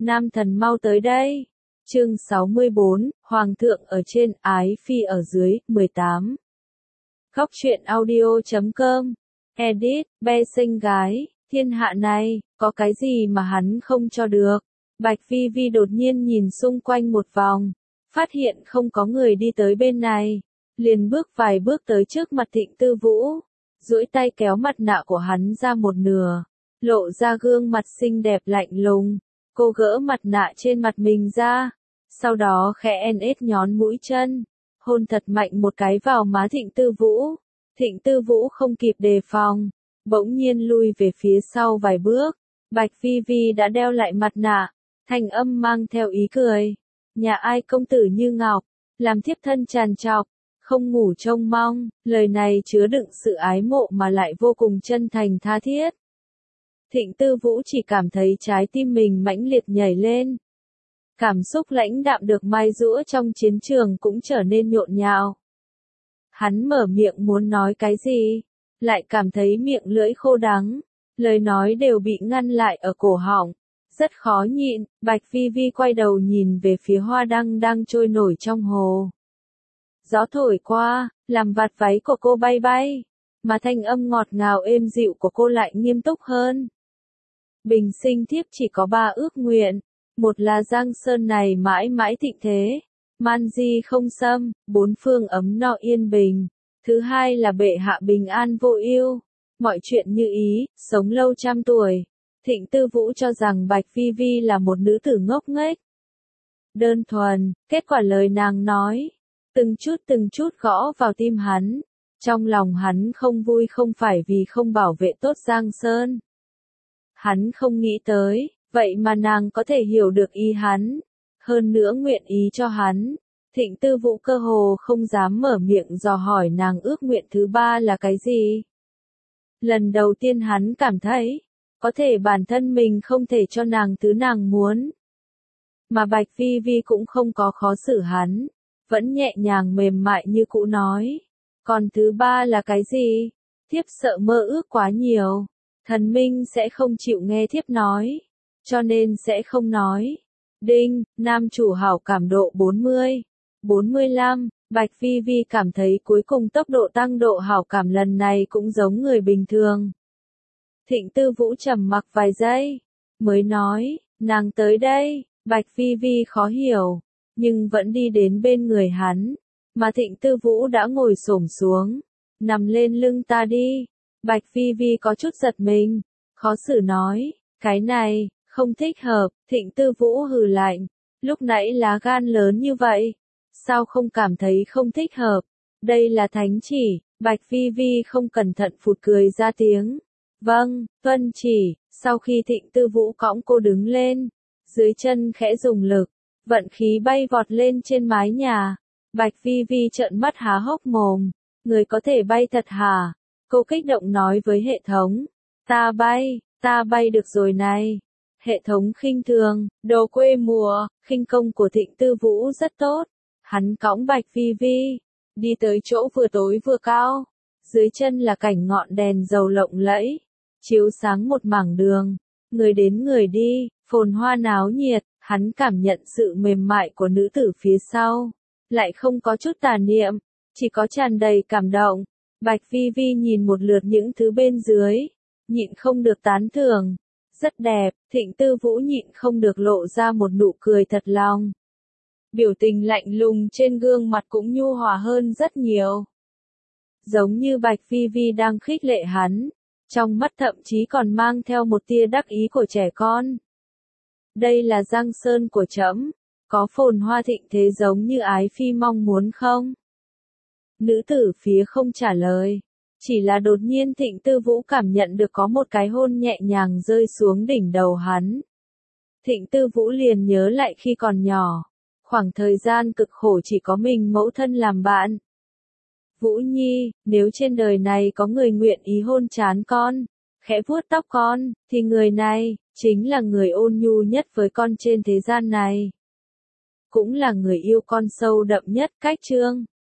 Nam thần mau tới đây. Chương 64, Hoàng thượng ở trên, ái phi ở dưới, 18. Góc truyện audio.com. Edit, be xinh gái, thiên hạ này, có cái gì mà hắn không cho được. Bạch Vi Vi đột nhiên nhìn xung quanh một vòng, phát hiện không có người đi tới bên này, liền bước vài bước tới trước mặt Thịnh Tư Vũ, duỗi tay kéo mặt nạ của hắn ra một nửa, lộ ra gương mặt xinh đẹp lạnh lùng. Cô gỡ mặt nạ trên mặt mình ra, sau đó khẽ nhón mũi chân, hôn thật mạnh một cái vào má Thịnh Tư Vũ. Thịnh Tư Vũ không kịp đề phòng, bỗng nhiên lui về phía sau vài bước. Bạch Vi Vi đã đeo lại mặt nạ, thanh âm mang theo ý cười. Nhà ai công tử như ngọc, làm thiếp thân tràn trọc, không ngủ trông mong. Lời này chứa đựng sự ái mộ mà lại vô cùng chân thành tha thiết. Thịnh Tư Vũ chỉ cảm thấy trái tim mình mãnh liệt nhảy lên. Cảm xúc lãnh đạm được mai rũa trong chiến trường cũng trở nên nhộn nhạo. Hắn mở miệng muốn nói cái gì, lại cảm thấy miệng lưỡi khô đắng, lời nói đều bị ngăn lại ở cổ họng, rất khó nhịn. Bạch Vi Vi quay đầu nhìn về phía hoa đăng đang trôi nổi trong hồ. Gió thổi qua, làm vạt váy của cô bay bay, mà thanh âm ngọt ngào êm dịu của cô lại nghiêm túc hơn. Bình sinh thiếp chỉ có 3 ước nguyện, một là Giang Sơn này mãi mãi thịnh thế, man di không xâm, 4 phương ấm no yên bình. Thứ hai là bệ hạ bình an vô ưu, mọi chuyện như ý, sống lâu trăm tuổi. Thịnh Tư Vũ cho rằng Bạch Vi Vi là một nữ tử ngốc nghếch, đơn thuần, kết quả lời nàng nói, từng chút gõ vào tim hắn. Trong lòng hắn không vui không phải vì không bảo vệ tốt Giang Sơn. Hắn không nghĩ tới, vậy mà nàng có thể hiểu được ý hắn, hơn nữa nguyện ý cho hắn. Thịnh Tư Vũ cơ hồ không dám mở miệng dò hỏi nàng ước nguyện thứ 3 là cái gì. Lần đầu tiên hắn cảm thấy, có thể bản thân mình không thể cho nàng thứ nàng muốn. Mà Bạch Vi Vi cũng không có khó xử hắn, vẫn nhẹ nhàng mềm mại như cũ nói. Còn thứ 3 là cái gì? Thiếp sợ mơ ước quá nhiều, thần minh sẽ không chịu nghe thiếp nói, cho nên sẽ không nói. Đinh, nam chủ hảo cảm độ 40. 45, Bạch Vi Vi cảm thấy cuối cùng tốc độ tăng độ hảo cảm lần này cũng giống người bình thường. Thịnh Tư Vũ trầm mặc vài giây, mới nói, nàng tới đây. Bạch Vi Vi khó hiểu, nhưng vẫn đi đến bên người hắn, mà Thịnh Tư Vũ đã ngồi xổm xuống, nằm lên lưng ta đi. Bạch Vi Vi có chút giật mình, khó xử nói, cái này, không thích hợp. Thịnh Tư Vũ hừ lạnh, lúc nãy lá gan lớn như vậy, sao không cảm thấy không thích hợp, đây là thánh chỉ. Bạch Vi Vi không cẩn thận phụt cười ra tiếng, vâng, tuân chỉ. Sau khi Thịnh Tư Vũ cõng cô đứng lên, dưới chân khẽ dùng lực, vận khí bay vọt lên trên mái nhà. Bạch Vi Vi trợn mắt há hốc mồm, người có thể bay thật hả? Cô kích động nói với hệ thống, ta bay được rồi này. Hệ thống khinh thường, đồ quê mùa. Khinh công của Thịnh Tư Vũ rất tốt. Hắn cõng Bạch Vi Vi, đi tới chỗ vừa tối vừa cao. Dưới chân là cảnh ngọn đèn dầu lộng lẫy, chiếu sáng một mảng đường. Người đến người đi, phồn hoa náo nhiệt. Hắn cảm nhận sự mềm mại của nữ tử phía sau, lại không có chút tà niệm, chỉ có tràn đầy cảm động. Bạch Vi Vi nhìn một lượt những thứ bên dưới, nhịn không được tán thưởng. Rất đẹp. Thịnh Tư Vũ nhịn không được lộ ra một nụ cười thật lòng. Biểu tình lạnh lùng trên gương mặt cũng nhu hòa hơn rất nhiều. Giống như Bạch Vi Vi đang khích lệ hắn, trong mắt thậm chí còn mang theo một tia đắc ý của trẻ con. Đây là Giang Sơn của trẫm, có phồn hoa thịnh thế giống như ái phi mong muốn không? Nữ tử phía không trả lời, chỉ là đột nhiên Thịnh Tư Vũ cảm nhận được có một cái hôn nhẹ nhàng rơi xuống đỉnh đầu hắn. Thịnh Tư Vũ liền nhớ lại khi còn nhỏ, khoảng thời gian cực khổ chỉ có mình mẫu thân làm bạn. Vũ Nhi, nếu trên đời này có người nguyện ý hôn trán con, khẽ vuốt tóc con, thì người này, chính là người ôn nhu nhất với con trên thế gian này. Cũng là người yêu con sâu đậm nhất. Cách chương